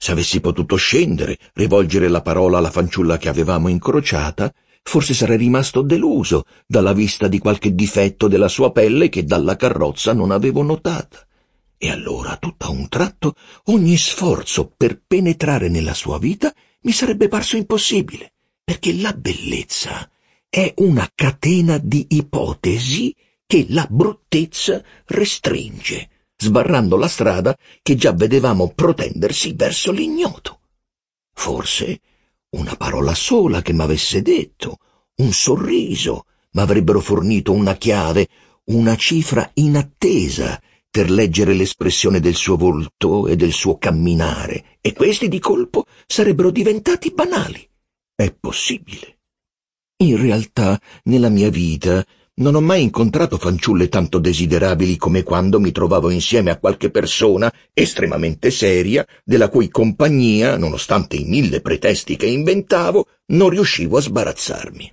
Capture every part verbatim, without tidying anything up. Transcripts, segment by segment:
Se avessi potuto scendere, rivolgere la parola alla fanciulla che avevamo incrociata, forse sarei rimasto deluso dalla vista di qualche difetto della sua pelle che dalla carrozza non avevo notata. E allora, tutto a un tratto, ogni sforzo per penetrare nella sua vita mi sarebbe parso impossibile, perché la bellezza è una catena di ipotesi che la bruttezza restringe, sbarrando la strada che già vedevamo protendersi verso l'ignoto. Forse una parola sola che m'avesse detto, un sorriso, m'avrebbero fornito una chiave, una cifra inattesa per leggere l'espressione del suo volto e del suo camminare, e questi di colpo sarebbero diventati banali. È possibile. In realtà, nella mia vita, non ho mai incontrato fanciulle tanto desiderabili come quando mi trovavo insieme a qualche persona estremamente seria, della cui compagnia, nonostante i mille pretesti che inventavo, non riuscivo a sbarazzarmi.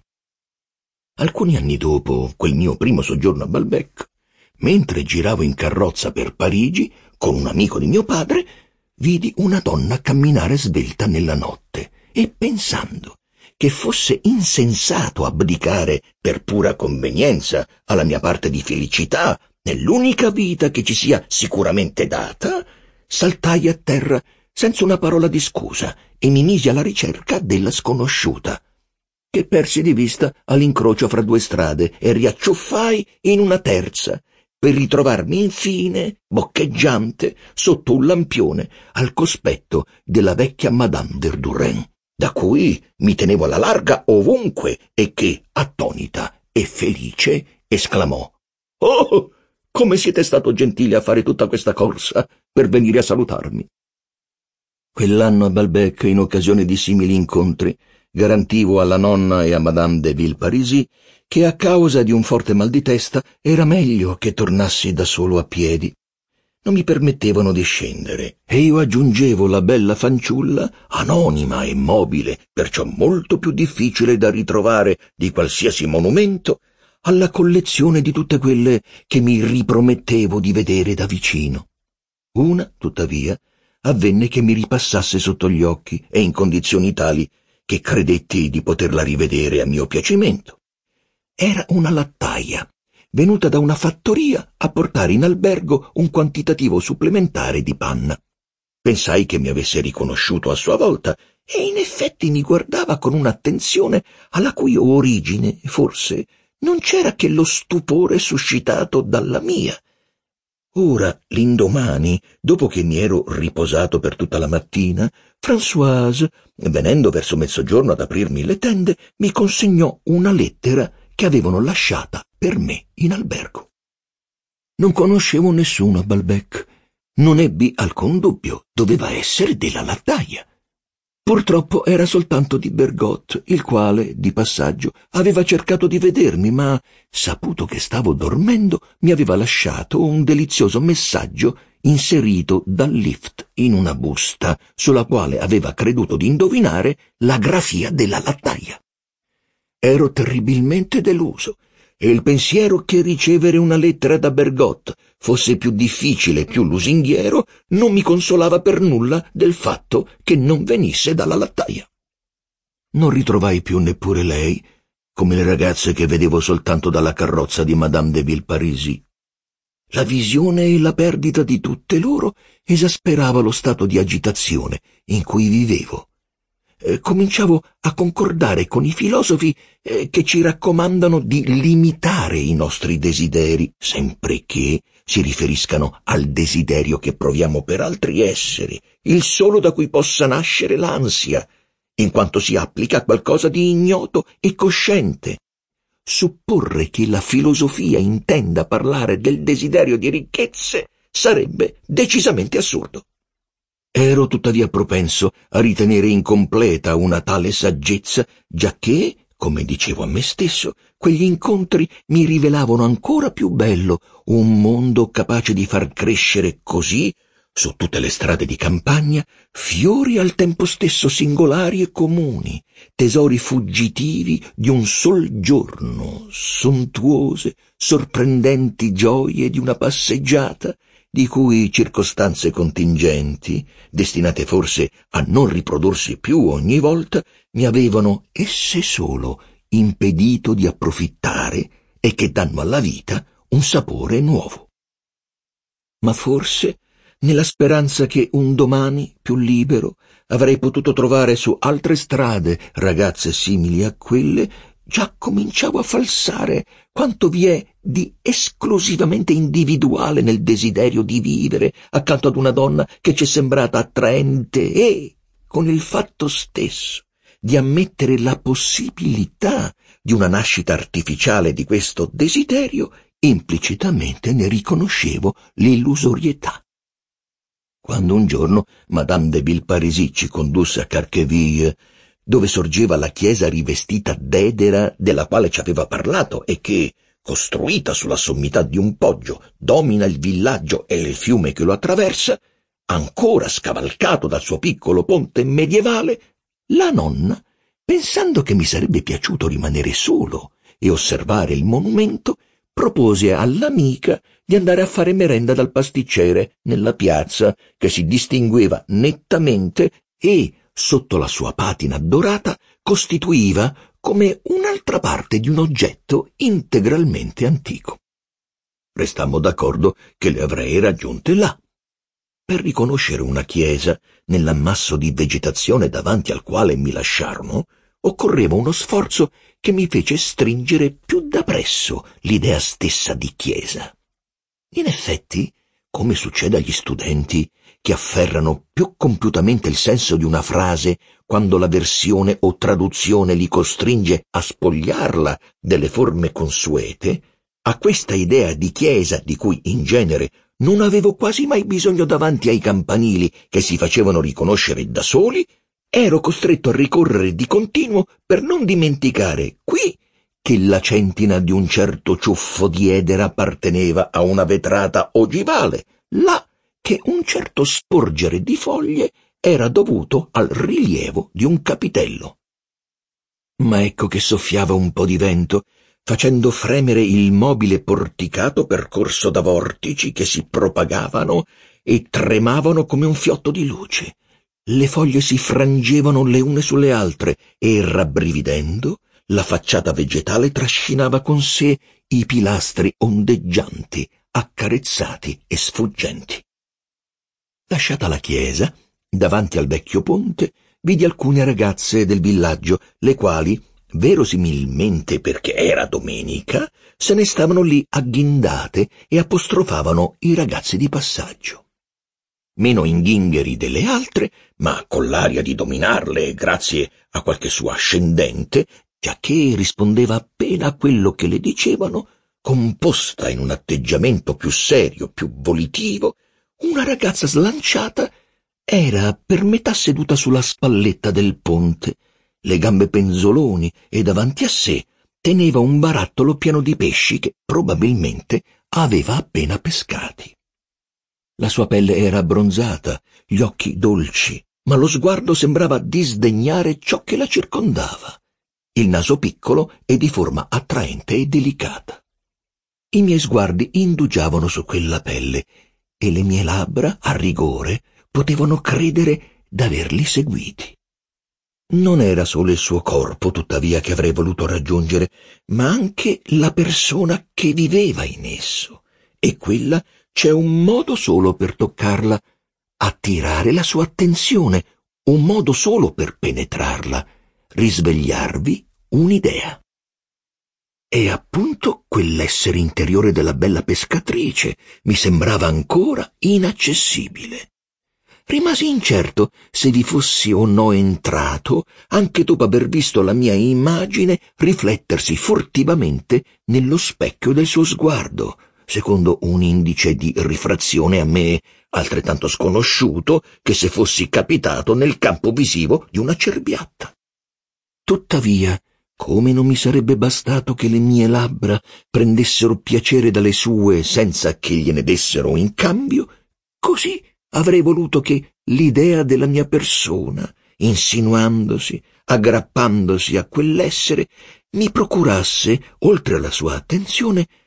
Alcuni anni dopo quel mio primo soggiorno a Balbec, mentre giravo in carrozza per Parigi con un amico di mio padre, vidi una donna camminare svelta nella notte e, pensando che fosse insensato abdicare per pura convenienza alla mia parte di felicità nell'unica vita che ci sia sicuramente data, saltai a terra senza una parola di scusa e mi misi alla ricerca della sconosciuta, che persi di vista all'incrocio fra due strade e riacciuffai in una terza, per ritrovarmi infine, boccheggiante, sotto un lampione al cospetto della vecchia Madame Verdurin, da cui mi tenevo alla larga ovunque e che, attonita e felice, esclamò: «Oh, come siete stato gentile a fare tutta questa corsa per venire a salutarmi!» Quell'anno a Balbec, in occasione di simili incontri, garantivo alla nonna e a Madame de Villeparisis che a causa di un forte mal di testa era meglio che tornassi da solo a piedi. Non mi permettevano di scendere e io aggiungevo la bella fanciulla, anonima e mobile, perciò molto più difficile da ritrovare di qualsiasi monumento, alla collezione di tutte quelle che mi ripromettevo di vedere da vicino. Una, tuttavia, avvenne che mi ripassasse sotto gli occhi e in condizioni tali che credetti di poterla rivedere a mio piacimento. Era una lattaia, venuta da una fattoria a portare in albergo un quantitativo supplementare di panna. Pensai che mi avesse riconosciuto a sua volta e in effetti mi guardava con un'attenzione alla cui origine, forse, non c'era che lo stupore suscitato dalla mia. Ora, l'indomani, dopo che mi ero riposato per tutta la mattina, Françoise, venendo verso mezzogiorno ad aprirmi le tende, mi consegnò una lettera che avevano lasciata per me in albergo. Non conoscevo nessuno a Balbec. Non ebbi alcun dubbio, doveva essere della lattaia. Purtroppo era soltanto di Bergotte, il quale, di passaggio, aveva cercato di vedermi, ma, saputo che stavo dormendo, mi aveva lasciato un delizioso messaggio inserito dal lift in una busta, sulla quale aveva creduto di indovinare la grafia della lattaia. Ero terribilmente deluso, e il pensiero che ricevere una lettera da Bergotte fosse più difficile e più lusinghiero non mi consolava per nulla del fatto che non venisse dalla lattaia. Non ritrovai più neppure lei, come le ragazze che vedevo soltanto dalla carrozza di Madame de Villeparisis. La visione e la perdita di tutte loro esasperava lo stato di agitazione in cui vivevo. Eh, cominciavo a concordare con i filosofi eh, che ci raccomandano di limitare i nostri desideri, sempre che si riferiscano al desiderio che proviamo per altri esseri, il solo da cui possa nascere l'ansia, in quanto si applica a qualcosa di ignoto e cosciente. Supporre che la filosofia intenda parlare del desiderio di ricchezze sarebbe decisamente assurdo. Ero tuttavia propenso a ritenere incompleta una tale saggezza, giacché, come dicevo a me stesso, quegli incontri mi rivelavano ancora più bello un mondo capace di far crescere così, su tutte le strade di campagna, fiori al tempo stesso singolari e comuni, tesori fuggitivi di un sol giorno, sontuose, sorprendenti gioie di una passeggiata, di cui circostanze contingenti, destinate forse a non riprodursi più ogni volta, mi avevano esse solo impedito di approfittare e che danno alla vita un sapore nuovo. Ma forse, nella speranza che un domani più libero avrei potuto trovare su altre strade ragazze simili a quelle, già cominciavo a falsare quanto vi è di esclusivamente individuale nel desiderio di vivere accanto ad una donna che ci è sembrata attraente e, con il fatto stesso di ammettere la possibilità di una nascita artificiale di questo desiderio, implicitamente ne riconoscevo l'illusorietà. Quando un giorno Madame de Villeparisis ci condusse a Carqueville, dove sorgeva la chiesa rivestita d'edera della quale ci aveva parlato e che, costruita sulla sommità di un poggio, domina il villaggio e il fiume che lo attraversa, ancora scavalcato dal suo piccolo ponte medievale, la nonna, pensando che mi sarebbe piaciuto rimanere solo e osservare il monumento, propose all'amica di andare a fare merenda dal pasticcere nella piazza, che si distingueva nettamente e, sotto la sua patina dorata, costituiva come un'altra parte di un oggetto integralmente antico. Restammo d'accordo che le avrei raggiunte là. Per riconoscere una chiesa nell'ammasso di vegetazione davanti al quale mi lasciarono, occorreva uno sforzo che mi fece stringere più da presso l'idea stessa di chiesa. In effetti, come succede agli studenti, che afferrano più compiutamente il senso di una frase quando la versione o traduzione li costringe a spogliarla delle forme consuete, a questa idea di chiesa di cui in genere non avevo quasi mai bisogno davanti ai campanili che si facevano riconoscere da soli, ero costretto a ricorrere di continuo per non dimenticare qui che la centina di un certo ciuffo di edera apparteneva a una vetrata ogivale, là che un certo sporgere di foglie era dovuto al rilievo di un capitello. Ma ecco che soffiava un po' di vento, facendo fremere il mobile porticato percorso da vortici che si propagavano e tremavano come un fiotto di luce. Le foglie si frangevano le une sulle altre e, rabbrividendo, la facciata vegetale trascinava con sé i pilastri ondeggianti, accarezzati e sfuggenti. Lasciata la chiesa, davanti al vecchio ponte, vidi alcune ragazze del villaggio, le quali, verosimilmente perché era domenica, se ne stavano lì agghindate e apostrofavano i ragazzi di passaggio. Meno inghingheri delle altre, ma con l'aria di dominarle grazie a qualche sua ascendente, giacché rispondeva appena a quello che le dicevano, composta in un atteggiamento più serio, più volitivo, una ragazza slanciata era per metà seduta sulla spalletta del ponte, le gambe penzoloni e davanti a sé teneva un barattolo pieno di pesci che probabilmente aveva appena pescati. La sua pelle era abbronzata, gli occhi dolci, ma lo sguardo sembrava disdegnare ciò che la circondava. Il naso piccolo e di forma attraente e delicata. I miei sguardi indugiavano su quella pelle e le mie labbra, a rigore, potevano credere d'averli seguiti. Non era solo il suo corpo, tuttavia, che avrei voluto raggiungere, ma anche la persona che viveva in esso, e quella c'è un modo solo per toccarla, attirare la sua attenzione, un modo solo per penetrarla, risvegliarvi un'idea. E appunto quell'essere interiore della bella pescatrice mi sembrava ancora inaccessibile. Rimasi incerto se vi fossi o no entrato, anche dopo aver visto la mia immagine riflettersi furtivamente nello specchio del suo sguardo, secondo un indice di rifrazione a me altrettanto sconosciuto che se fossi capitato nel campo visivo di una cerbiatta. Tuttavia, come non mi sarebbe bastato che le mie labbra prendessero piacere dalle sue senza che gliene dessero in cambio, così avrei voluto che l'idea della mia persona, insinuandosi, aggrappandosi a quell'essere, mi procurasse, oltre alla sua attenzione,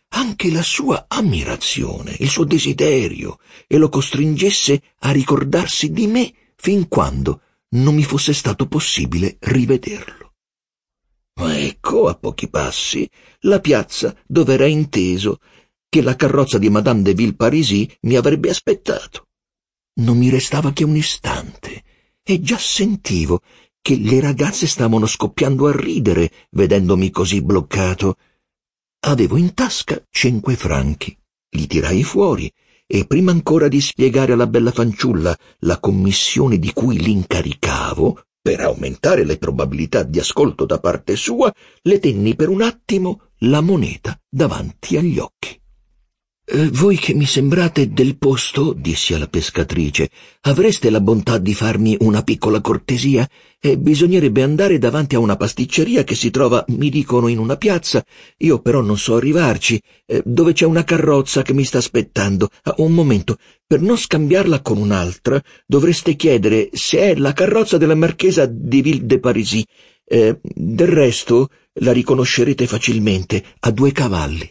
anche la sua ammirazione, il suo desiderio, e lo costringesse a ricordarsi di me fin quando non mi fosse stato possibile rivederlo. Ma ecco, a pochi passi, la piazza dove era inteso che la carrozza di Madame de Villeparisis mi avrebbe aspettato. Non mi restava che un istante e già sentivo che le ragazze stavano scoppiando a ridere vedendomi così bloccato. Avevo in tasca cinque franchi, li tirai fuori e prima ancora di spiegare alla bella fanciulla la commissione di cui l'incaricavo, per aumentare le probabilità di ascolto da parte sua, le tenni per un attimo la moneta davanti agli occhi. Eh, «Voi che mi sembrate del posto», dissi alla pescatrice, «avreste la bontà di farmi una piccola cortesia? Eh, bisognerebbe andare davanti a una pasticceria che si trova, mi dicono, in una piazza. Io però non so arrivarci, eh, dove c'è una carrozza che mi sta aspettando. Ah, un momento, per non scambiarla con un'altra, dovreste chiedere se è la carrozza della marchesa di Villeparisis. Eh, del resto la riconoscerete facilmente, ha due cavalli».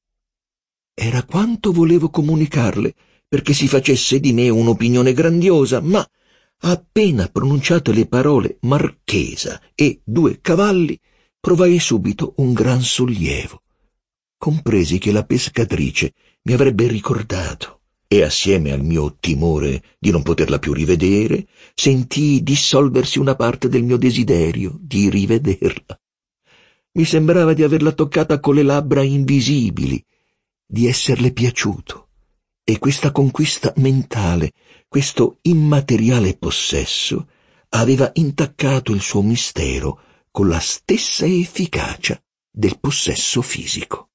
Era quanto volevo comunicarle, perché si facesse di me un'opinione grandiosa, ma appena pronunciate le parole marchesa e due cavalli, provai subito un gran sollievo. Compresi che la pescatrice mi avrebbe ricordato e, assieme al mio timore di non poterla più rivedere, sentii dissolversi una parte del mio desiderio di rivederla. Mi sembrava di averla toccata con le labbra invisibili, di esserle piaciuto, e questa conquista mentale, questo immateriale possesso, aveva intaccato il suo mistero con la stessa efficacia del possesso fisico.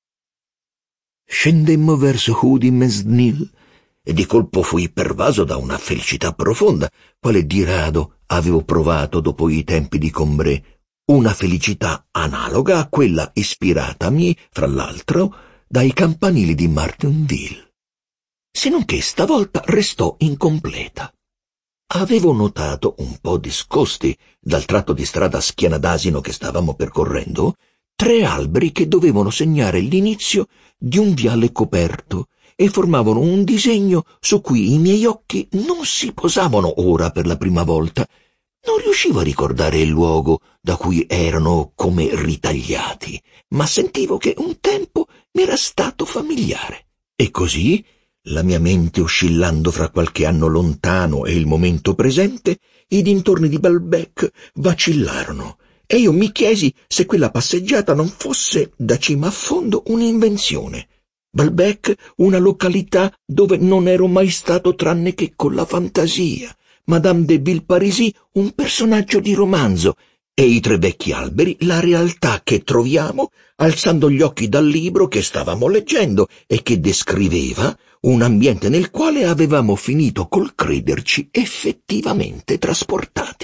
Scendemmo verso Hougomesnil e di colpo fui pervaso da una felicità profonda, quale di rado avevo provato dopo i tempi di Combray, una felicità analoga a quella ispiratami, fra l'altro, dai campanili di Martinville, se non che stavolta restò incompleta. Avevo notato, un po' discosti dal tratto di strada a schiena d'asino che stavamo percorrendo, tre alberi che dovevano segnare l'inizio di un viale coperto e formavano un disegno su cui i miei occhi non si posavano ora per la prima volta. Non riuscivo a ricordare il luogo da cui erano come ritagliati, ma sentivo che un tempo mi era stato familiare. E così, la mia mente oscillando fra qualche anno lontano e il momento presente, i dintorni di Balbec vacillarono, e io mi chiesi se quella passeggiata non fosse da cima a fondo un'invenzione. Balbec, una località dove non ero mai stato tranne che con la fantasia, Madame de Villeparisis un personaggio di romanzo, e i tre vecchi alberi la realtà che troviamo alzando gli occhi dal libro che stavamo leggendo e che descriveva un ambiente nel quale avevamo finito col crederci effettivamente trasportati.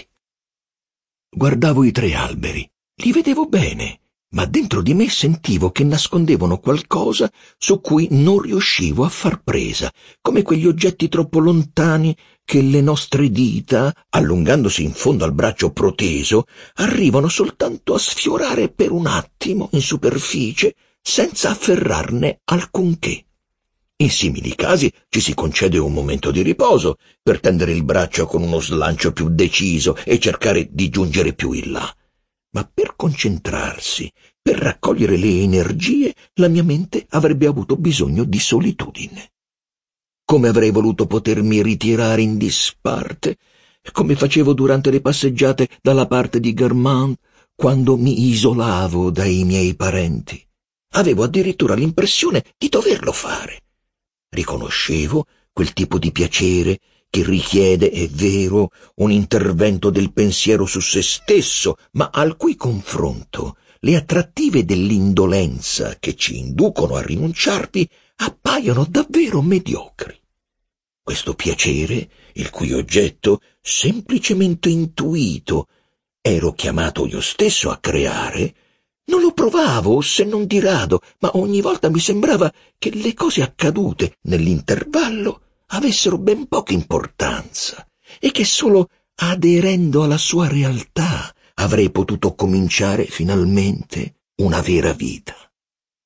Guardavo i tre alberi, li vedevo bene, ma dentro di me sentivo che nascondevano qualcosa su cui non riuscivo a far presa, come quegli oggetti troppo lontani che le nostre dita, allungandosi in fondo al braccio proteso, arrivano soltanto a sfiorare per un attimo in superficie senza afferrarne alcunché. In simili casi ci si concede un momento di riposo per tendere il braccio con uno slancio più deciso e cercare di giungere più in là. Ma per concentrarsi, per raccogliere le energie, la mia mente avrebbe avuto bisogno di solitudine. Come avrei voluto potermi ritirare in disparte, come facevo durante le passeggiate dalla parte di Guermantes, quando mi isolavo dai miei parenti. Avevo addirittura l'impressione di doverlo fare. Riconoscevo quel tipo di piacere che richiede, è vero, un intervento del pensiero su se stesso, ma al cui confronto le attrattive dell'indolenza che ci inducono a rinunciarvi appaiono davvero mediocri. Questo piacere, il cui oggetto, semplicemente intuito, ero chiamato io stesso a creare, non lo provavo se non di rado, ma ogni volta mi sembrava che le cose accadute nell'intervallo avessero ben poca importanza e che solo aderendo alla sua realtà avrei potuto cominciare finalmente una vera vita.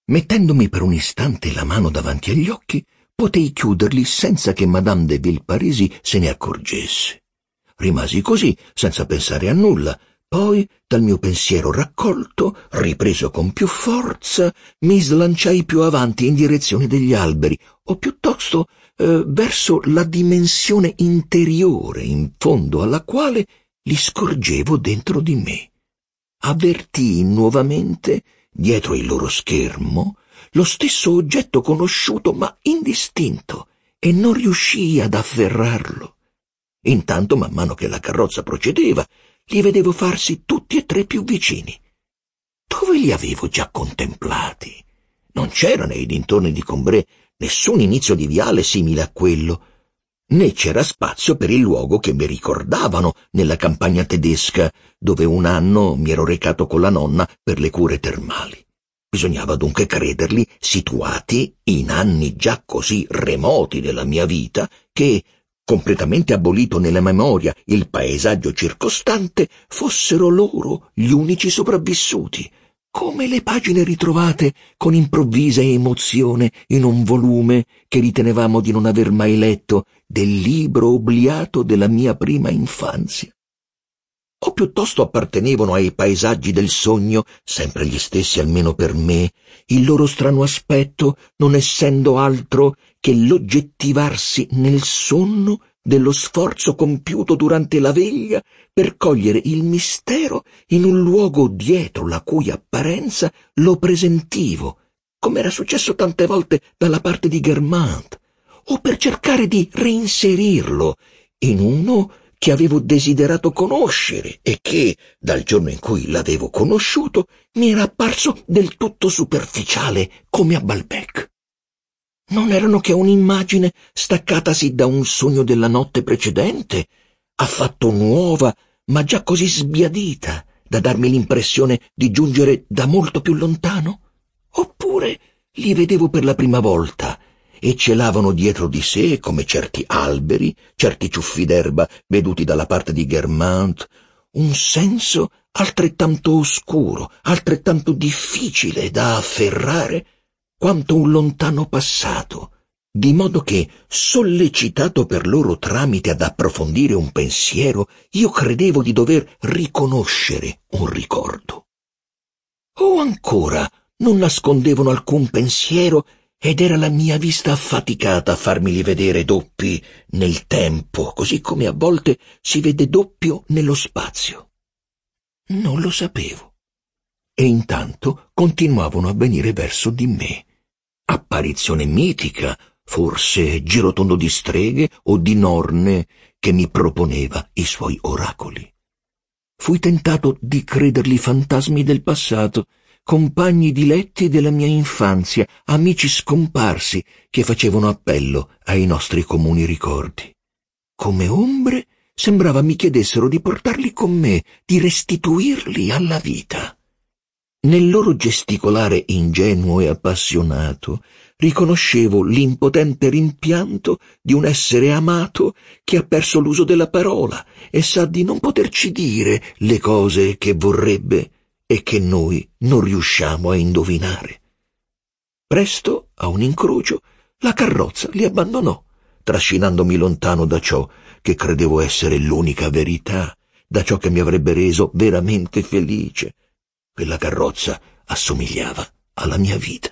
Mettendomi per un istante la mano davanti agli occhi, potei chiuderli senza che Madame de Villeparisis se ne accorgesse. Rimasi così, senza pensare a nulla. Poi, dal mio pensiero raccolto, ripreso con più forza, mi slanciai più avanti in direzione degli alberi, o piuttosto eh, verso la dimensione interiore, in fondo alla quale li scorgevo dentro di me. Avvertii nuovamente, dietro il loro schermo, lo stesso oggetto conosciuto ma indistinto, e non riuscii ad afferrarlo. Intanto, man mano che la carrozza procedeva, li vedevo farsi tutti e tre più vicini. Dove li avevo già contemplati? Non c'era nei dintorni di Combray nessun inizio di viale simile a quello, né c'era spazio per il luogo che mi ricordavano nella campagna tedesca, dove un anno mi ero recato con la nonna per le cure termali. Bisognava dunque crederli situati in anni già così remoti della mia vita che, completamente abolito nella memoria il paesaggio circostante, fossero loro gli unici sopravvissuti, come le pagine ritrovate con improvvisa emozione in un volume che ritenevamo di non aver mai letto del libro obliato della mia prima infanzia. O piuttosto appartenevano ai paesaggi del sogno, sempre gli stessi almeno per me, il loro strano aspetto non essendo altro che l'oggettivarsi nel sonno dello sforzo compiuto durante la veglia per cogliere il mistero in un luogo dietro la cui apparenza lo presentivo, come era successo tante volte dalla parte di Guermantes, o per cercare di reinserirlo in uno che avevo desiderato conoscere e che, dal giorno in cui l'avevo conosciuto, mi era apparso del tutto superficiale come a Balbec. Non erano che un'immagine staccatasi da un sogno della notte precedente, affatto nuova, ma già così sbiadita da darmi l'impressione di giungere da molto più lontano? Oppure li vedevo per la prima volta e celavano dietro di sé, come certi alberi, certi ciuffi d'erba veduti dalla parte di Guermantes, un senso altrettanto oscuro, altrettanto difficile da afferrare quanto un lontano passato, di modo che, sollecitato per loro tramite ad approfondire un pensiero, io credevo di dover riconoscere un ricordo. O ancora, non nascondevano alcun pensiero ed era la mia vista affaticata a farmeli vedere doppi nel tempo, così come a volte si vede doppio nello spazio. Non lo sapevo. E intanto continuavano a venire verso di me. Apparizione mitica, forse girotondo di streghe o di norne che mi proponeva i suoi oracoli. Fui tentato di crederli fantasmi del passato, compagni diletti della mia infanzia, amici scomparsi che facevano appello ai nostri comuni ricordi. Come ombre sembrava mi chiedessero di portarli con me, di restituirli alla vita. Nel loro gesticolare ingenuo e appassionato riconoscevo l'impotente rimpianto di un essere amato che ha perso l'uso della parola e sa di non poterci dire le cose che vorrebbe e che noi non riusciamo a indovinare. Presto, a un incrocio, la carrozza li abbandonò, trascinandomi lontano da ciò che credevo essere l'unica verità, da ciò che mi avrebbe reso veramente felice. Quella carrozza assomigliava alla mia vita.